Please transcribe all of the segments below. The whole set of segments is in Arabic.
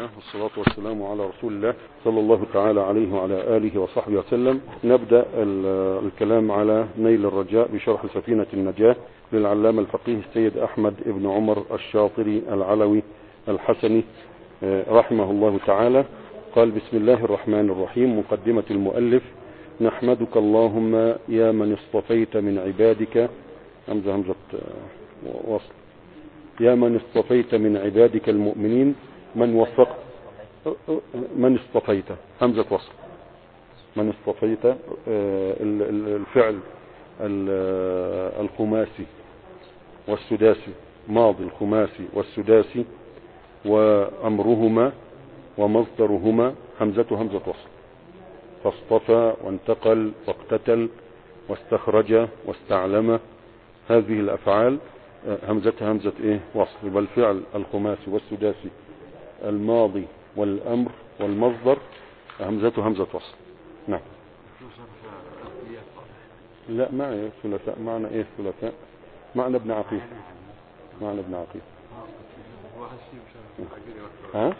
الله والصلاة والسلام على رسول الله صلى الله تعالى عليه وعلى آله وصحبه وسلم. نبدأ الكلام على نيل الرجاء بشرح سفينة النجاة للعلامة الفقيه السيد أحمد بن عمر الشاطري العلوي الحسني رحمه الله تعالى. قال: بسم الله الرحمن الرحيم. مقدمة المؤلف: نحمدك اللهم يا من اصطفيت من عبادك، همزة وصل، يا من اصطفيت من عبادك المؤمنين من وفقت، من اصطفيت، همزة وصل، من اصطفيت، الفعل الخماسي والسداسي، ماضي الخماسي والسداسي، وأمرهما ومصدرهما همزة وصل. فاصطفى وانتقل واقتتل واستخرج واستعلم، هذه الأفعال همزة وصل. يبقى الفعل الخماسي والسداسي الماضي والأمر والمصدر همزة وصل. نعم. لا، معنى ثلاثاء. معنى ايه ثلاثاء؟ معنى ابن عقيل. معنى ابن عقيل. ها؟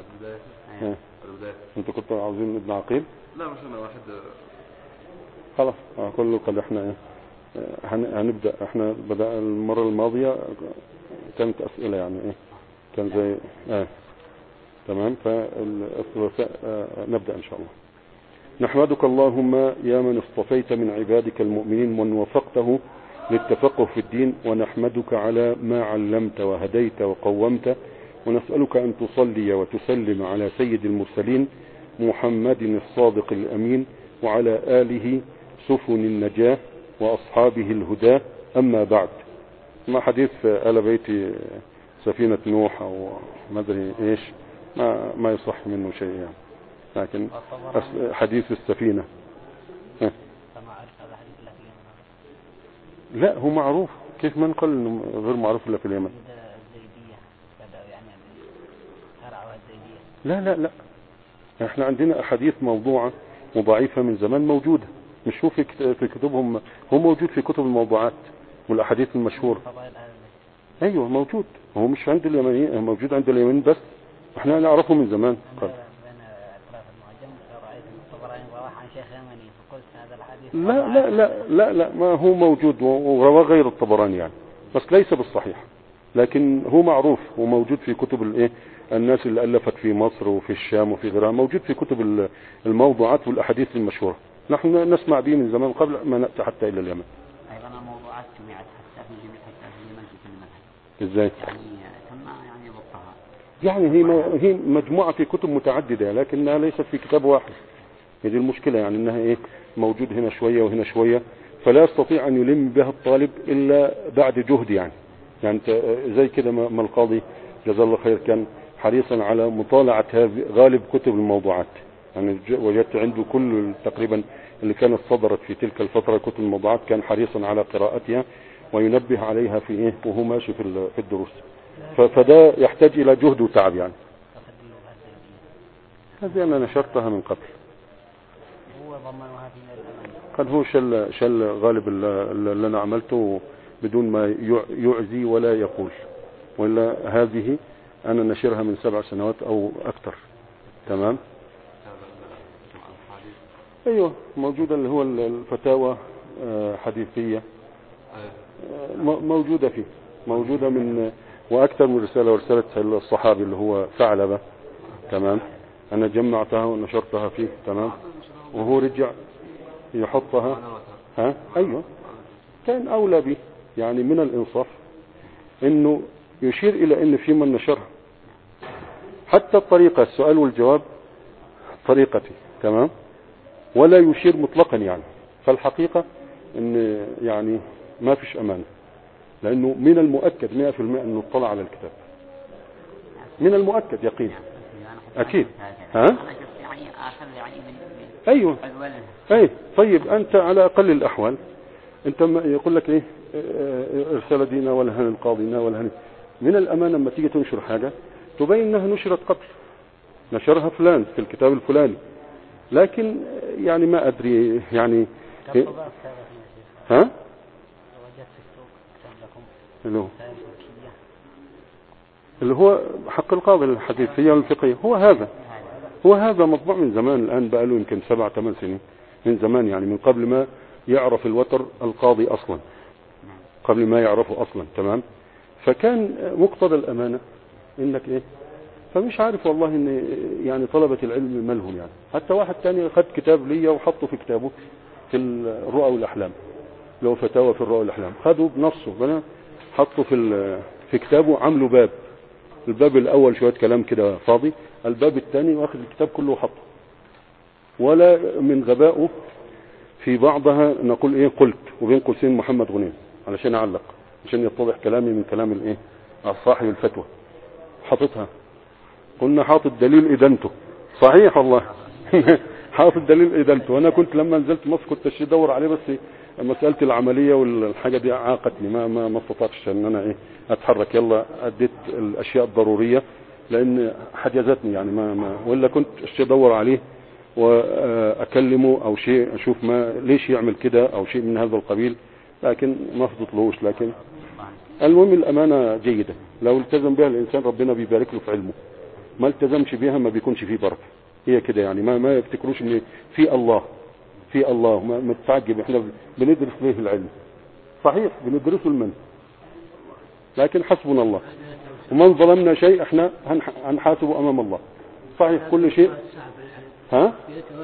انت كنت عاوزين ابن عقيل؟ لا، مش انا واحد. خلاص كله قد احنا هنبدأ. احنا بدأ المرة الماضية كانت اسئلة يعني كان زي تمام. فالثلاثاء نبدأ ان شاء الله. نحمدك اللهم يا من اصطفيت من عبادك المؤمنين من وفقته للتفقه في الدين، ونحمدك على ما علمت وهديت وقومت، ونسألك أن تصلي وتسلم على سيد المرسلين محمد الصادق الأمين وعلى آله سفن النجاة وأصحابه الهدى. أما بعد، ما حديث آل بيت سفينة نوح أو ما أدري إيش، ما يصح منه شيء يعني، لكن حديث السفينة لا هو معروف. كيف من قال إنه غير معروف إلا في اليمن؟ لا احنا عندنا أحاديث موضوعة وضعيفة من زمان موجودة، مش هو في كتبهم، هو موجود في كتب الموضوعات والأحاديث المشهورة. ايوه موجود، هو مش عند اليمنيين، موجود عند اليمنيين بس احنا نعرفه من زمان. لا ما هو موجود ورواه غير الطبراني يعني، بس ليس بالصحيح، لكن هو معروف وموجود في كتب الناس اللي ألفت في مصر وفي الشام وفي غيرها، موجود في كتب الموضوعات والأحاديث المشهورة. نحن نسمع به من زمان قبل ما نأتي حتى إلى اليمن. أيضا الموضوعات جمعت حتى في اليمن في كل مكان. إزاي؟ يعني هي مجموعة في كتب متعددة لكنها ليست في كتاب واحد. هذه المشكلة يعني، انها موجود هنا شوية وهنا شوية، فلا يستطيع ان يلم بها الطالب الا بعد جهد يعني انت زي كده ما القاضي جزاه الله خير كان حريصا على مطالعة غالب كتب الموضوعات يعني، وجدت عنده كل تقريبا اللي كانت صدرت في تلك الفترة كتب الموضوعات، كان حريصا على قراءتها وينبه عليها في وهو ماشي في الدروس. فده يحتاج الى جهد وتعب يعني. هذه انا نشرتها من قبل. قد هو شل غالب اللي انا عملته بدون ما يعزي ولا يقول، ولا هذه انا نشرها من 7 سنوات او اكثر. تمام. ايوه موجودة، اللي هو الفتاوى حديثية موجودة فيه، موجودة من واكثر من رسالة، ورسالة الصحابي اللي هو ثعلبة. تمام. انا جمعتها ونشرتها فيه. تمام. وهو رجع يحطها. ايوه كان اولى به يعني، من الانصاف انه يشير الى ان في من نشرها، حتى الطريقة السؤال والجواب طريقتي. تمام. ولا يشير مطلقا يعني، فالحقيقة ان يعني ما فيش امانة، لانه من المؤكد 100% انه اطلع على الكتاب، من المؤكد يقين اكيد. ايوه طيب انت على اقل الاحوال انت ما يقول لك رسالة دينا ولا هن القاضينا ولا هن، من الامانة لما تيجي تنشر حاجة تبين انها نشرت قبل، نشرها فلان في الكتاب الفلاني، لكن يعني ما ادري يعني اللي هو حق القاضي الحديثية والفقهية هو هذا مطبوع من زمان، الآن بقى له يمكن 7-8 سنين من زمان، يعني من قبل ما يعرف الوتر القاضي أصلا، قبل ما يعرفه أصلا. تمام. فكان مقتضى الأمانة إنك إيه، فمش عارف والله إن يعني طلبة العلم مالهم يعني. حتى واحد تاني خد كتاب ليا وحطه في كتابه في الرؤى والأحلام، لو فتاوى في الرؤى والأحلام، خده بنصه بنا حطه في كتابه، عمله باب. الباب الأول شوية كلام كده فاضي، الباب الثاني واخد الكتاب كله وحطه. ولا من غبائه في بعضها نقول ايه قلت وبين قوسين محمد غنيم علشان اعلق، عشان يتضح كلامي من كلام الايه صاحب الفتوى. حاططها، قلنا حاطط دليل ادانته، صحيح والله. حاطط دليل ادانته. وانا كنت لما نزلت مصر كنت ادور عليه، بس مسألة العملية والحاجة دي عاقتني، ما استطعتش ان انا ايه اتحرك. يلا اديت الاشياء الضرورية لان حجزتني يعني، ولا كنت ادور عليه واكلمه او شيء، اشوف ما ليش يعمل كده او شيء من هذا القبيل، لكن ما فضلتلوش. لكن المهم الامانة جيدة، لو التزم بها الانسان ربنا بيبارك له في علمه، ما التزمش بها ما بيكونش فيه بركة. هي كده يعني، ما يفتكروش ان في الله ما تتعجب. احنا بندرس ليه العلم؟ صحيح بندرسه المن، لكن حسبنا الله، ومن ظلمنا شيء احنا هنحاسبه امام الله. صحيح كل شيء ها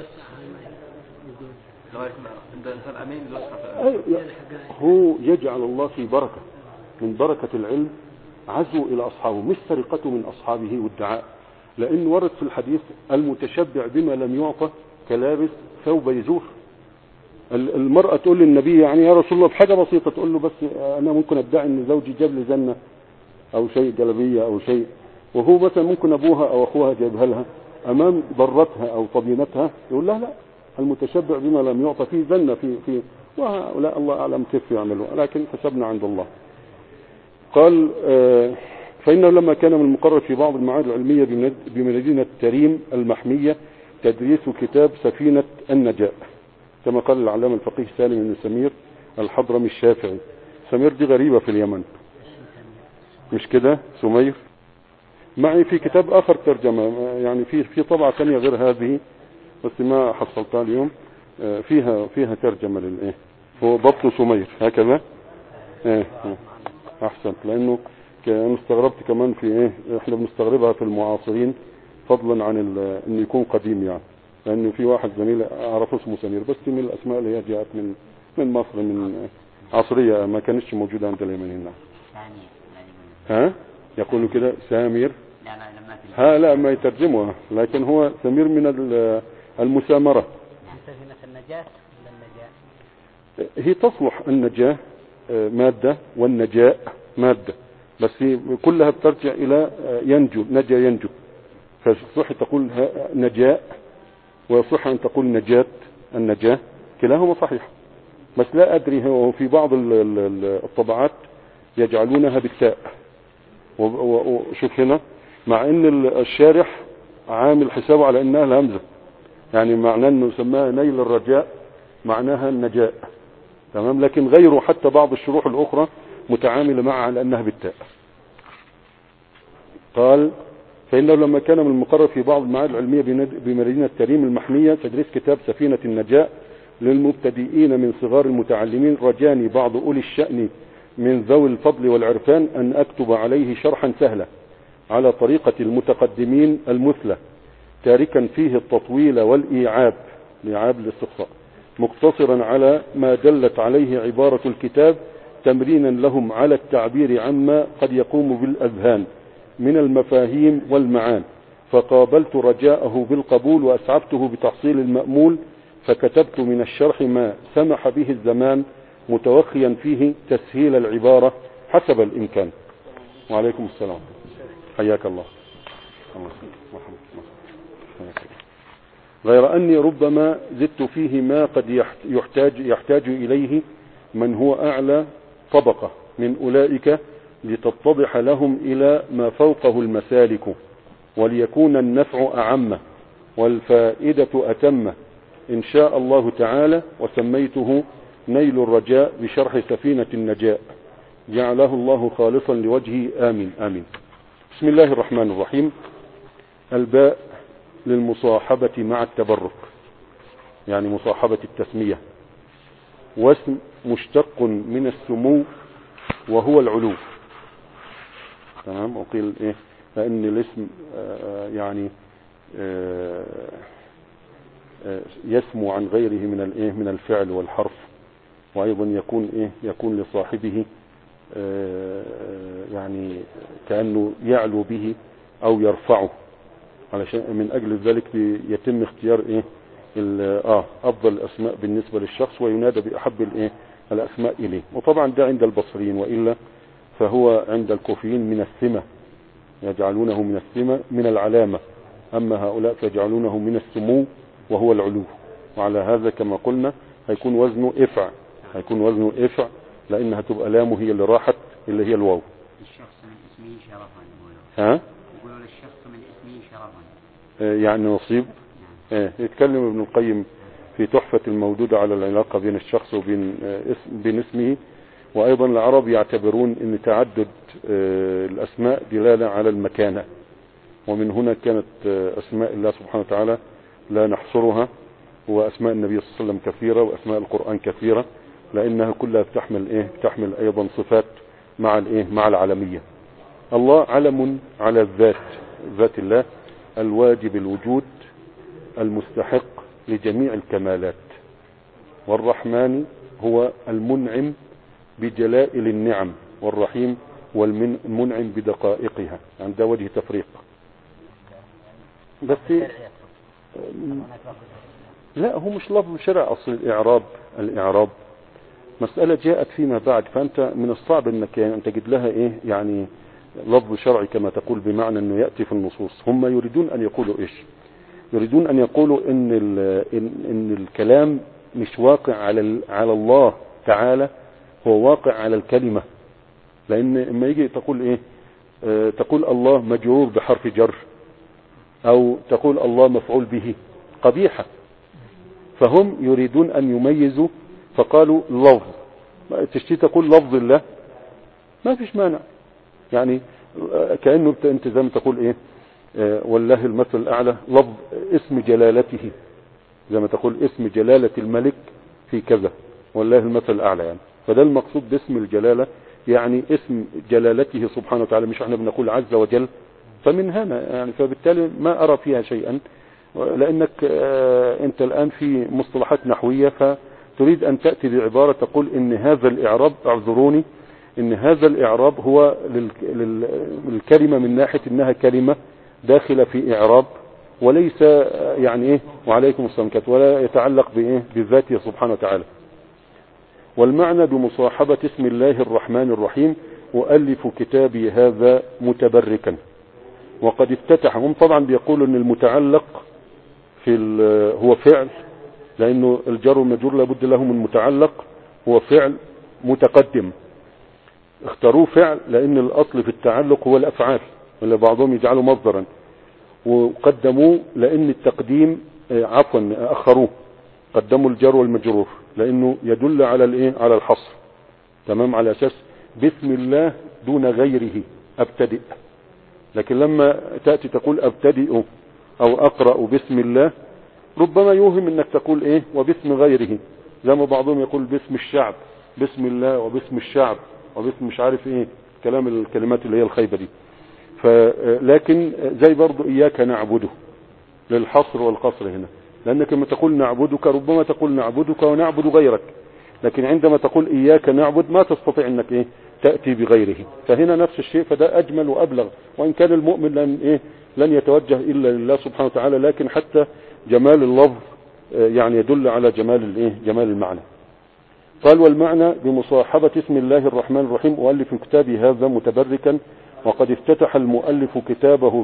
هو يجعل الله في بركة، من بركة العلم عزو الى اصحابه، مش سرقته من اصحابه والدعاء. لان ورد في الحديث المتشبع بما لم يعطى كلابس ثوب يزور. المرأة تقول للنبي يعني يا رسول الله بحاجة بسيطة، تقول له بس انا ممكن ادعي ان زوجي جاب لي زنة او شيء جلبية او شيء، وهو مثلا ممكن ابوها او اخوها جايبها لها امام ضرتها او طبينتها، يقول لها لا، المتشبع بما لم يعطى فيه زنة في وهؤلاء الله اعلم كيف يعملوا، لكن حسبنا عند الله. قال فإنه لما كان من المقرر في بعض المعاهد العلمية بمدينة تريم المحمية تدريس كتاب سفينة النجاة، كما قال العلامة الفقيه سالم بن سمير الحضرمي الشافعي. سمير دي غريبة في اليمن، مش كده؟ سمير معي في كتاب آخر ترجمة، يعني في طبعة ثانية غير هذه بس ما حصلتها اليوم، فيها ترجمة للإيه، هو ضبط سمير هكذا. أحسنت، لأنه أنا استغربت كمان في إيه، إحنا بنستغربها في المعاصرين فضلا عن إنه يكون قديم يعني، لأنه في واحد زميل أعرفه اسمه سمير، بس من الأسماء اللي هي جاءت من مصر، من عصرية ما كانتش موجودة عند اليمنيين. ها يقولوا كده سامير، لا ما يترجموها، لكن هو سمير من المسامرة. سفينة النجاة ولا النجاة؟ هي تصلح النجاة مادة والنجاء مادة، بس كلها بترجع إلى ينجو، نجا ينجو، فصح تقول نجاء وصح أن تقول نجاة، النجاة كلاهما صحيح. بس لا أدري، هو في بعض الطبعات يجعلونها بالتاء، وشوف هنا مع ان الشارح عامل حسابه على انها الهمزة، يعني معناه انه سماها نيل الرجاء معناها النجاء. تمام، لكن غيره حتى بعض الشروح الاخرى متعاملة معها على انها بالتاء. قال فإنه لما كان من المقرر في بعض المعاهد العلمية بمدينة تريم المحمية تدريس كتاب سفينة النجاة للمبتدئين من صغار المتعلمين، رجاني بعض أولي الشأن من ذوي الفضل والعرفان أن أكتب عليه شرحا سهلا على طريقة المتقدمين المثلى، تاركا فيه التطويل والإيعاب، الإيعاب الاستقصاء، مقتصرا على ما دلت عليه عبارة الكتاب، تمرينا لهم على التعبير عما قد يقوم بالأذهان من المفاهيم والمعان. فقابلت رجاءه بالقبول وأسعبته بتحصيل المأمول، فكتبت من الشرح ما سمح به الزمان، متوخيا فيه تسهيل العبارة حسب الإمكان. وعليكم السلام، حياك الله. غير أني ربما زدت فيه ما قد يحتاج إليه من هو أعلى طبقة من أولئك، لتتضح لهم إلى ما فوقه المسالك، وليكون النفع أعم والفائدة أتم إن شاء الله تعالى. وسميته نيل الرجاء بشرح سفينة النجاة، جعله الله خالصا لوجهه، آمين آمين. بسم الله الرحمن الرحيم. الباء للمصاحبة مع التبرك، يعني مصاحبة التسمية، واسم مشتق من السمو وهو العلو. تمام. وقيل ايه لان الاسم يعني يسمو عن غيره من الايه من الفعل والحرف، وايضا يكون لصاحبه يعني كأنه يعلو به او يرفعه، علشان من اجل ذلك يتم اختيار افضل الاسماء بالنسبة للشخص، وينادى باحب الاسماء اليه. وطبعا ده عند البصريين، وإلا فهو عند الكوفيين من السمة، يجعلونه من السمة من العلامة، اما هؤلاء فيجعلونه من السمو وهو العلو. وعلى هذا كما قلنا هيكون وزنه افع، لانها تبقى لامه هي اللي راحت، اللي هي الواو. الشخص من اسمه شرفا يقولوا للشخص من اسمه شرفا، يعني نصيب. يتكلم ابن القيم في تحفة المودودة على العلاقة بين الشخص وبين بين اسمه. وايضا العرب يعتبرون ان تعدد الاسماء دلالة على المكانة، ومن هنا كانت اسماء الله سبحانه وتعالى لا نحصرها، واسماء النبي صلى الله عليه وسلم كثيرة، واسماء القرآن كثيرة، لانها كلها بتحمل ايضا صفات مع العالمية. الله علم على ذات الله الواجب الوجود المستحق لجميع الكمالات. والرحمن هو المنعم بجلائل النعم، والرحيم والمنعم بدقائقها. يعني ده وجه تفريق. بس لا، هو مش لفظ شرع. اصل الاعراب مسألة جاءت فيما بعد، فانت من الصعب انك ان تجد لها يعني لفظ شرعي كما تقول، بمعنى انه يأتي في النصوص. هم يريدون ان يقولوا يريدون ان يقولوا ان الكلام مش واقع على الله تعالى، هو واقع على الكلمة. لان اما يجي تقول تقول الله مجرور بحرف جر، او تقول الله مفعول به، قبيحة. فهم يريدون ان يميزوا، فقالوا لفظ. تشتي تقول لفظ الله ما فيش مانع، يعني كأنه انت زي ما تقول والله المثل الاعلى، لفظ اسم جلالته، زي ما تقول اسم جلالة الملك في كذا، والله المثل الاعلى. يعني فده المقصود باسم الجلالة، يعني اسم جلالته سبحانه وتعالى، مش احنا بنقول عز وجل. فمن هنا يعني فبالتالي ما ارى فيها شيئا، لانك انت الان في مصطلحات نحوية، فتريد ان تأتي بعبارة تقول ان هذا الاعراب، اعذروني، ان هذا الاعراب هو للكلمة من ناحية انها كلمة داخلة في اعراب، وليس يعني وعليكم السلام، ولا يتعلق بذاته سبحانه وتعالى. والمعنى بمصاحبة اسم الله الرحمن الرحيم: أؤلف كتابي هذا متبركا. وقد افتتح. هم طبعا بيقولوا ان المتعلق هو فعل، لانه الجر والمجرور لابد له من متعلق، هو فعل متقدم. اختاروه فعل لان الاصل في التعلق هو الافعال، ولا بعضهم يجعله مصدرا، وقدموه لان التقديم اخروه، قدموا الجر والمجرور لانه يدل على الحصر. تمام. على اساس بسم الله دون غيره ابتدئ. لكن لما تأتي تقول ابتدئ او اقرأ بسم الله، ربما يوهم انك تقول وباسم غيره، زي ما بعضهم يقول باسم الشعب، بسم الله وباسم الشعب وباسم مش عارف الكلمات اللي هي الخيبة دي. لكن زي برضو اياك نعبده للحصر والقصر هنا، لانك لما تقول نعبدك ربما تقول نعبدك ونعبد غيرك، لكن عندما تقول اياك نعبد ما تستطيع انك تأتي بغيره. فهنا نفس الشيء، فده اجمل وابلغ. وان كان المؤمن لن يتوجه الا لله سبحانه وتعالى، لكن حتى جمال اللفظ يعني يدل على جمال المعنى. قال: والمعنى بمصاحبة اسم الله الرحمن الرحيم: أؤلف كتابي هذا متبركا. وقد افتتح المؤلف كتابه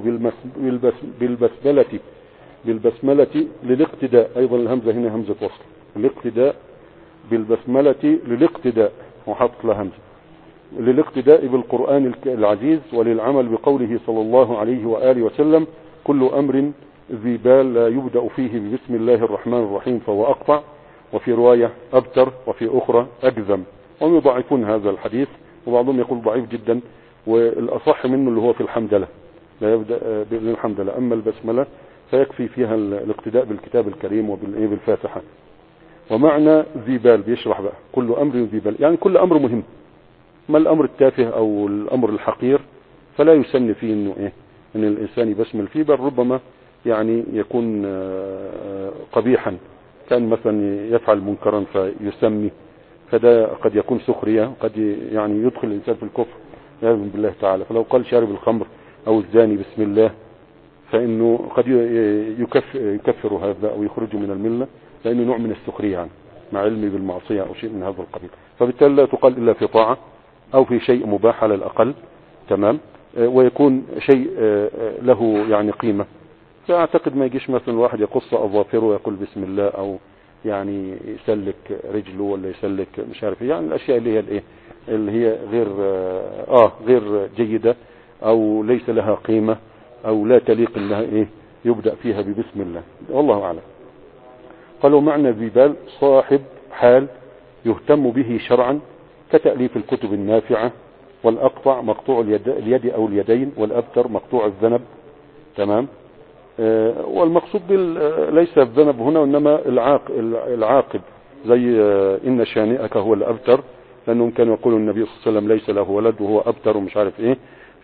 بالبسملة للاقتداء. ايضا الهمزة هنا همزة وصل، الاقتداء بالبسملة للاقتداء، وحط لها همزة، للاقتداء بالقرآن العزيز، وللعمل بقوله صلى الله عليه وآله وسلم: كل أمر ذي بال لا يبدأ فيه بسم الله الرحمن الرحيم فهو أقطع. وفي رواية أبتر، وفي أخرى أجذم. وهم يضعفون هذا الحديث، وبعضهم يقول ضعيف جدا، والأصح منه اللي هو في الحمدلة، لا يبدأ بالحمدلة. أما البسملة فيكفي فيها الاقتداء بالكتاب الكريم وبالفاتحة. ومعنى ذي بال بيشرح بقى كل أمر ذي بال، يعني كل أمر مهم، ما الأمر التافه أو الأمر الحقير فلا يسن فيه إنه إيه إن الإنسان يبسمل فيه، بل ربما يعني يكون قبيحا، كان مثلا يفعل منكرا فيسمي، فده قد يكون سخرية، قد يعني يدخل الإنسان في الكفر والعياذ بالله تعالى. فلو قال شارب الخمر أو الزاني بسم الله فإنه قد يكفر هذا أو يخرجه من الملة، لأنه نوع من السخرية يعني مع علمي بالمعصية أو شيء من هذا القبيل. فبالتالي لا تقال إلا في طاعة أو في شيء مباح على الأقل، تمام، ويكون شيء له يعني قيمة. فأعتقد ما يجيش مثلا واحد يقص أظافره ويقول بسم الله، أو يعني يسلك رجله ولا يسلك مش عارف، يعني الأشياء اللي هي الإيه اللي هي غير جيدة أو ليس لها قيمة أو لا تليق إنها إيه يبدأ فيها ببسم الله، والله أعلم. قالوا معنى ذي بال صاحب حال يهتم به شرعا، كتأليف الكتب النافعة، والأقطع مقطوع اليد أو اليدين، والأبتر مقطوع الذنب، تمام. والمقصود ليس الذنب هنا وإنما العاقب، زي إن شانئك هو الأبتر، لأنهم كانوا يقولوا النبي صلى الله عليه وسلم ليس له ولد وهو أبتر ومش عارف إيه.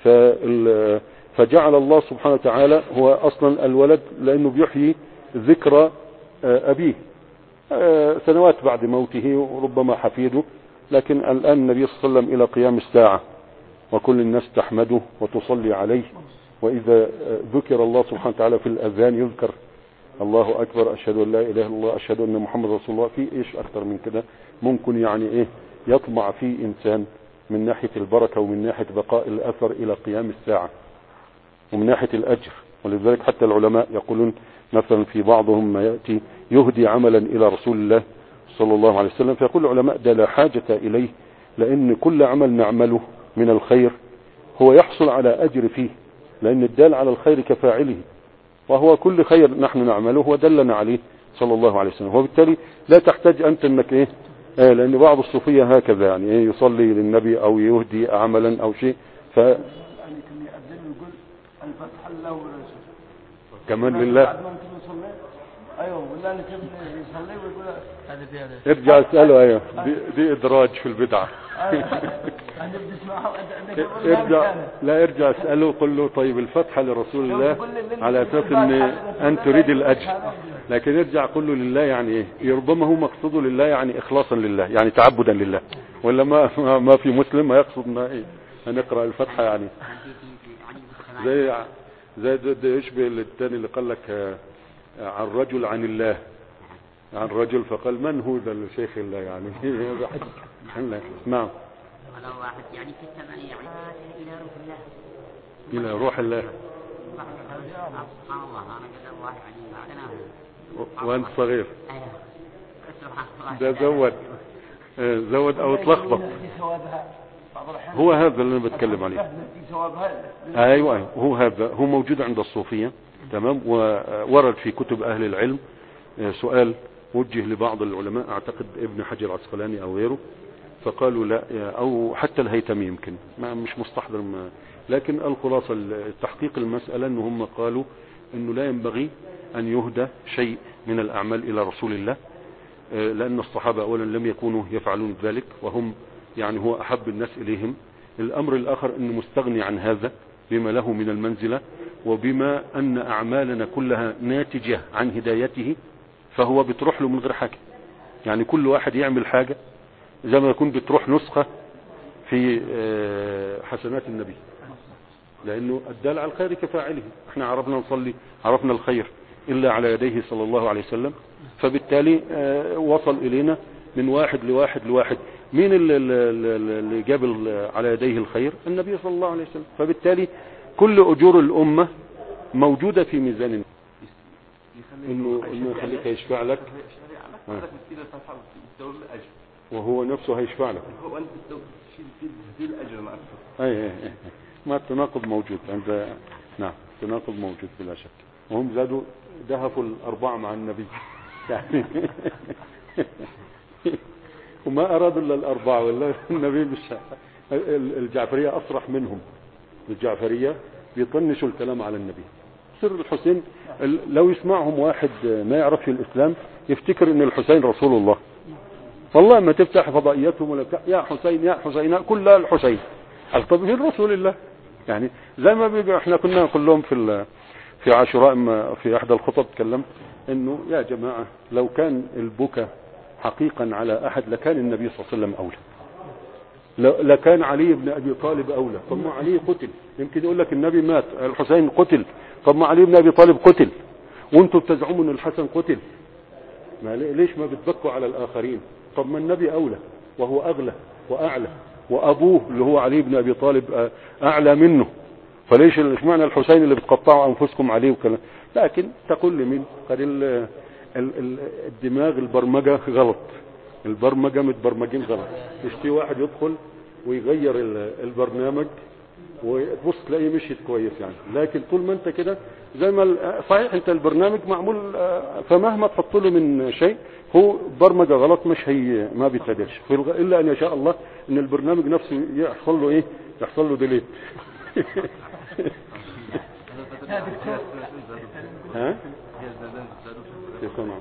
فجعل الله سبحانه وتعالى هو أصلا الولد لأنه بيحيي ذكرى أبيه سنوات بعد موته وربما حفيده، لكن الآن النبي صلى الله عليه وسلم إلى قيام الساعة وكل الناس تحمده وتصلي عليه، وإذا ذكر الله سبحانه وتعالى في الأذان يذكر الله أكبر أشهد أن لا إله إلا الله أشهد أن محمد رسول الله، في إيش أكثر من كده ممكن يعني إيه يطمع فيه إنسان من ناحية البركة ومن ناحية بقاء الأثر إلى قيام الساعة ومن ناحية الأجر. ولذلك حتى العلماء يقولون مثلا في بعضهم ما يأتي يهدي عملا إلى رسول الله صلى الله عليه وسلم، فيقول العلماء ده لا حاجة إليه، لأن كل عمل نعمله من الخير هو يحصل على أجر فيه، لأن الدال على الخير كفاعله، وهو كل خير نحن نعمله ودلنا عليه صلى الله عليه وسلم. وبالتالي لا تحتاج أنت أنك إيه لأن بعض الصوفية هكذا يعني إيه يصلي للنبي أو يهدي عملا أو شيء كمان لله. ايوه والله اللي كان يصلي ويقول ارجع اساله. ايوه دي ادراج في البدعه. ارجع اساله قل له طيب الفتحه لرسول الله على اساس ان تريد الاجر، لكن ارجع قل له لله يعني ايه، ربما هو مقصوده لله يعني اخلاصا لله يعني تعبدا لله، ولا ما في مسلم ما يقصد ان يقرا الفتحه يعني زي يشبه الثاني اللي قال لك عن رجل عن الله، عن رجل فقال من هو ذا الشيخ الله يعني نعم. ولو واحد يعني في السماء يعني إلى روح الله، إلى روح الله. سبحان الله أنا قد واحد يعني وأنت صغير ده زود أو تلخبط. هو هذا اللي أنا بتكلم عليه. أيوة هو هذا هو موجود عند الصوفية، تمام. وورد في كتب أهل العلم سؤال وجه لبعض العلماء أعتقد ابن حجر العسقلاني أو غيره، فقالوا لا، أو حتى الهيثمي يمكن مش مستحضر لكن الخلاصة التحقيق المسألة أنه هم قالوا أنه لا ينبغي أن يهدى شيء من الأعمال إلى رسول الله، لأن الصحابة أولا لم يكونوا يفعلون ذلك وهم يعني هو أحب الناس إليهم. الأمر الآخر أنه مستغني عن هذا بما له من المنزلة، وبما أن أعمالنا كلها ناتجة عن هدايته فهو بتروح له من غير حاجة. يعني كل واحد يعمل حاجة زي ما يكون بتروح نسخة في حسنات النبي، لأنه الدال على الخير كفاعله. احنا عرفنا نصلي عرفنا الخير إلا على يديه صلى الله عليه وسلم، فبالتالي وصل إلينا من واحد لواحد. مين اللي جاب على يديه الخير؟ النبي صلى الله عليه وسلم. فبالتالي كل أجور الأمة موجودة في ميزان إنه يخليك يشفع لك وهو نفسه هيشفع لك. هو أنت تشيل الأجر معك. أي ما التناقض موجود عند نعم التناقض موجود بلا شك. وهم زادوا ذهبوا الأربعة مع النبي يعني وما أرادوا إلا الأربعة، ولا النبي الجعفرية أصرح منهم. الجعفرية بيطنشوا الكلام على النبي. سر الحسين لو يسمعهم واحد ما يعرف في الإسلام يفتكر ان الحسين رسول الله. والله ما تفتح فضائياتهم ولا يا حسين يا حسين كلها الحسين. طب فين رسول الله؟ يعني زي ما بيجي احنا كنا كلهم في عاشوراء في احدى الخطب تكلمت انه يا جماعة لو كان البكاء حقيقا على احد لكان النبي صلى الله عليه وسلم اولى، لكان علي بن ابي طالب اولى. طب ما علي قتل، يمكن يقول لك النبي مات الحسين قتل، طب ما علي بن ابي طالب قتل وانتم بتزعموا ان الحسن قتل، ما ليش ما بتبكوا على الاخرين؟ طب ما النبي اولى وهو اغلى واعلى، وابوه اللي هو علي بن ابي طالب اعلى منه، فليش اشمعنى الحسين اللي بتقطعوا انفسكم عليه وكلام؟ لكن تقول لي مين قد الدماغ البرمجه غلط، البرمجه متبرمجين غلط. يشتي واحد يدخل ويغير البرنامج وتبص تلاقيه مشيت كويس يعني. لكن طول ما انت كده زي ما صحيح انت البرنامج معمول فمهما تحط له من شيء هو برمجه غلط مش هي ما بيتعدلش الا ان يشاء الله ان البرنامج نفسه يحصل له ايه؟ يحصل له ديليت. ها؟ في صنعاء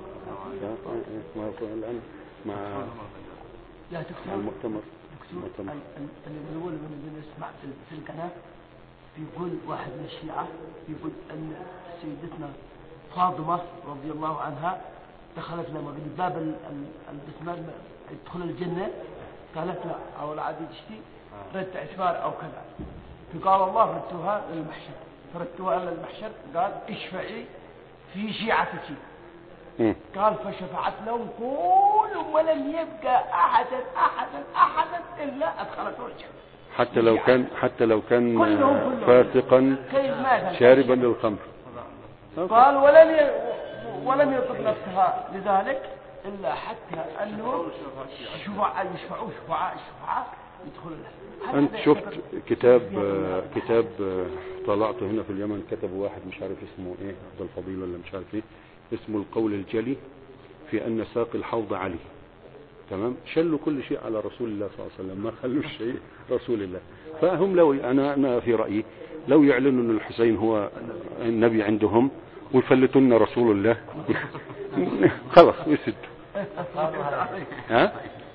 الان مع يا دكتور المؤتمر. الأول من نسمع في القناة بيقول واحد من الشيعة بيقول أن سيدتنا فاطمة رضي الله عنها دخلت لما قد باب البسمان يدخل الجنة قالت لا أو العادي تشتي ردت عشوار أو كذا، فقال الله ردتوها للمحشر، فردتوها للمحشر قال اشفعي في شيعتك. قال فشفعت لهم كلهم ولم يبقى أحدا إلا أدخلته الجنة. حتى لو كان فاسقا شاربا للخمر. قال ولم يطلب نفسها لذلك إلا حتى أنهم يشفعوا شفعاء يدخلوا له. أنت شفت كتاب طلعته هنا في اليمن كتب واحد مش عارف اسمه ايه عبد الفضيل ولا مش عارف ايه اسمه القول الجلي في أن ساق الحوض علي. تمام؟ شلوا كل شيء على رسول الله صلى الله عليه وسلم، ما خلوا شيء رسول الله. فهم لو أنا في رأيي لو يعلنوا أن الحسين هو النبي عندهم ويفلتون رسول الله خلاص ويسدوا. ها؟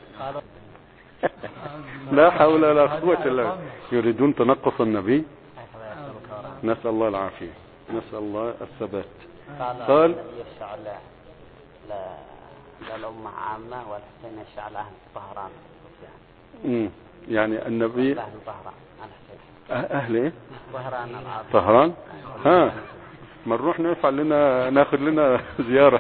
لا حول ولا قوة إلا بالله. يريدون تنقص النبي. نسأل الله العافية، نسأل الله الثبات. قال يشفع للأمة عامة والحسين يشفع لأهل طهران. يعني النبي أهل طهران أهل إيه؟ طهران طهران. ها ما نروح ناخذ لنا زيارة.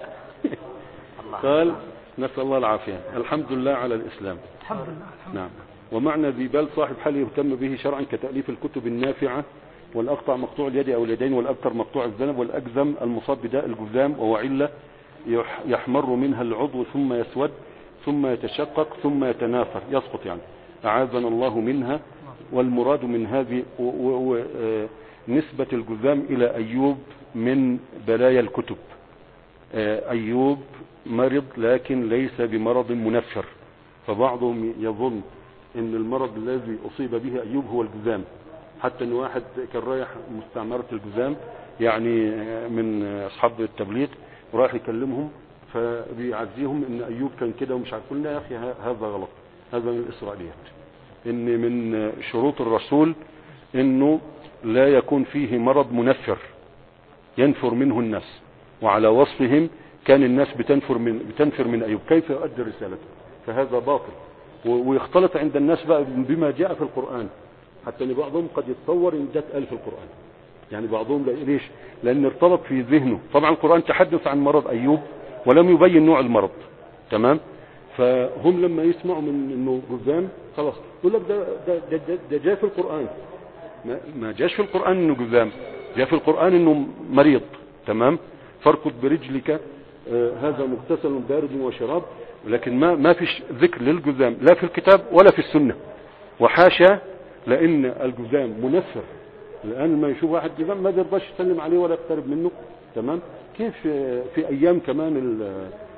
قال نسأل الله العافية. الحمد لله على الإسلام. الحمد لله. نعم. ومعنى ذي بال صاحب حال يهتم به شرعا كتأليف الكتب النافعة والأقطع مقطوع اليد أو اليدين والأبتر مقطوع الذنب والأجزم المصاب بداء الجذام ووعلة يحمر منها العضو ثم يسود ثم يتشقق ثم يتناثر يسقط يعني. أعاذنا الله منها. والمراد من هذه نسبة الجذام إلى أيوب من بلايا الكتب. أيوب مرض لكن ليس بمرض منفر، فبعضهم يظن ان المرض الذي اصيب به ايوب هو الجذام. حتى ان واحد كان رايح مستعمرة الجذام يعني من اصحاب التبليغ ورايح يكلمهم فبيعزيهم ان ايوب كان كده ومش عارف. قلنا يا اخي هذا غلط، هذا من الاسرائيليات. ان من شروط الرسول انه لا يكون فيه مرض منفر ينفر منه الناس، وعلى وصفهم كان الناس بتنفر من ايوب، كيف يؤدي رسالته؟ فهذا باطل ويختلط عند الناس بقى بما جاء في القرآن، حتى ان بعضهم قد يتصور ان ده اتقال في القرآن. يعني بعضهم ليش؟ لان ارتبط في ذهنه. طبعا القرآن تحدث عن مرض ايوب ولم يبين نوع المرض. تمام؟ فهم لما يسمعوا من انه جذام خلاص يقول لك ده جاء في القرآن. ما جاش في القرآن انه جذام، جاء في القرآن انه مريض. تمام؟ فاركض برجلك هذا مغتسل بارد وشراب. لكن ما فيش ذكر للجذام لا في الكتاب ولا في السنة، وحاشا، لان الجذام منفر. الان ما يشوف واحد جذام ما بيرضاش يسلم عليه ولا يقترب منه. تمام؟ كيف في ايام كمان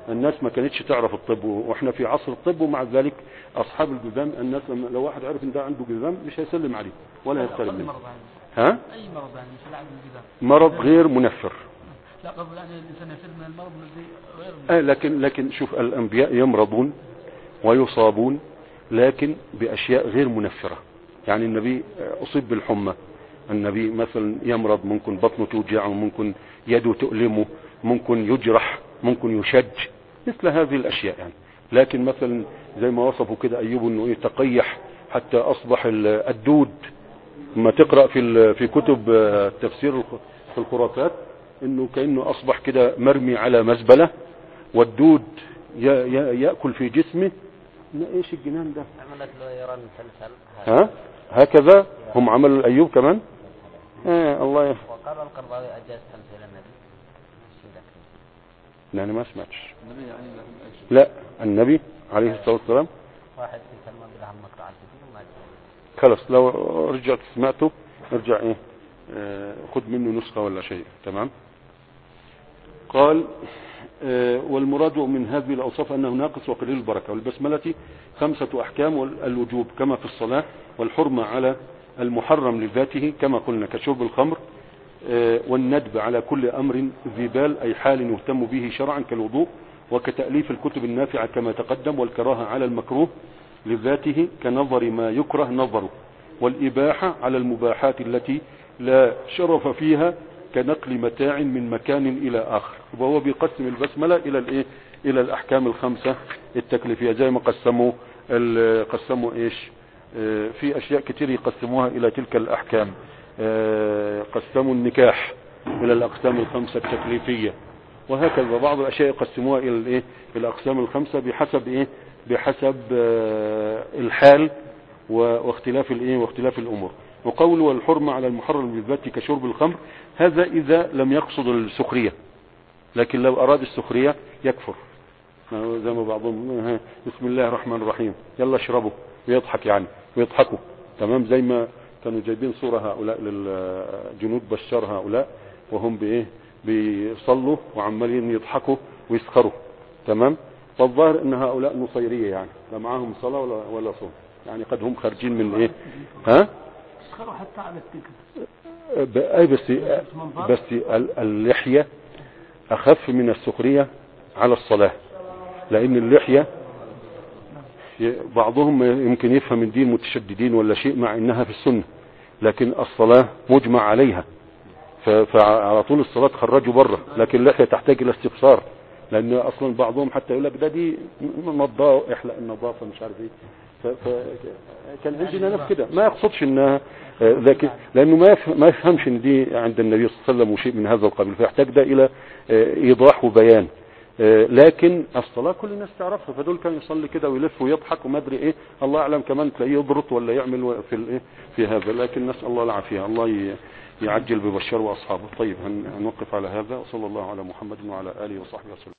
الناس ما كانتش تعرف الطب، واحنا في عصر الطب، ومع ذلك اصحاب الجذام الناس لو واحد عرف ان ده عنده جذام مش هيسلم عليه ولا يستلم منه. ها؟ اي مرض يعني مش العدم الجذام، مرض غير منفر. لا قصدي يعني الانسان يفر من المرض الذي غير لكن شوف الانبياء يمرضون ويصابون لكن باشياء غير منفرة. يعني النبي اصيب بالحمى، النبي مثلا يمرض، ممكن بطنه توجعه، ممكن يده تؤلمه، ممكن يجرح، ممكن يشج، مثل هذه الاشياء يعني. لكن مثلا زي ما وصفوا كده ايوب انه يتقيح حتى اصبح الدود، ما تقرأ في كتب تفسير في الخرافات انه كأنه اصبح كده مرمي على مزبلة والدود يأكل في جسمه. ايش الجنان ده؟ عملت له يرى مسلسل. ها هكذا هم عملوا الايوب كمان. الله وقال القرضاوي اجاز تمثيل النبي. لا انا ما سمعتش. لا النبي عليه الصلاة والسلام واحد في كلمة بلهم مقطع الفيديو ما جاء. خلاص لو رجعت سمعته ارجع خد منه نسخة ولا شيء. تمام. قال والمراد من هذه الأوصاف أنه ناقص وقليل البركة. والبسملة 5 أحكام: الوجوب كما في الصلاة، والحرمة على المحرم لذاته كما قلنا كشرب الخمر، والندب على كل أمر ذي بال أي حال يهتم به شرعا كالوضوء، وكتأليف الكتب النافعة كما تقدم، والكراهة على المكروه لذاته كنظر ما يكره نظره، والإباحة على المباحات التي لا شرف فيها كنقل متاع من مكان إلى آخر. وهو بيقسم البسملة إلى الأحكام ال5 التكليفية، زي ما قسموا إيش في أشياء كتير يقسموها إلى تلك الأحكام. قسموا النكاح إلى الأقسام ال5 التكليفية، وهكذا بعض الأشياء يقسموها إلى الأقسام ال5 بحسب الحال واختلاف الأمور. وقول والحرمة على المحرم بالذات كشرب الخمر، هذا إذا لم يقصد السخرية، لكن لو أراد السخرية يكفر، زي ما بعضهم بسم الله الرحمن الرحيم يلا اشربوا ويضحك يعني ويضحكوا. تمام. زي ما كانوا جايبين صورة هؤلاء للجنود بشار هؤلاء وهم بيصلوا وعمالين يضحكوا ويسخروا. تمام. فالظاهر ان هؤلاء نصيرية يعني لا معاهم صلاة ولا صوم، يعني قد هم خارجين من تسخروا حتى على التكر. بس اللحية اخف من السخرية على الصلاة، لان اللحية بعضهم يمكن يفهم الدين متشددين ولا شيء مع انها في السنة، لكن الصلاة مجمع عليها، فعلى طول الصلاة خرجوا بره. لكن اللحية تحتاج الى استفسار، لان اصلا بعضهم حتى يقول لك دي نظافة احلق النظافة مش عارف ايه. كان عندنا ناس كده ما يقصدش انها لكن لانه ما يفهمش ان دي عند النبي صلى الله عليه وسلم وشيء من هذا القبيل، فيحتاج ده الى ايضاح وبيان. لكن الصلاة كل الناس تعرفها، فدول كان يصلي كده ويلف ويضحك وما ادري ايه، الله اعلم كمان تلاقيه يضرط ولا يعمل في هذا. لكن نسأل الله العافية، الله يعجل ببشر واصحابه. طيب هنوقف على هذا، وصلى الله على محمد وعلى اله وصحبه وسلم.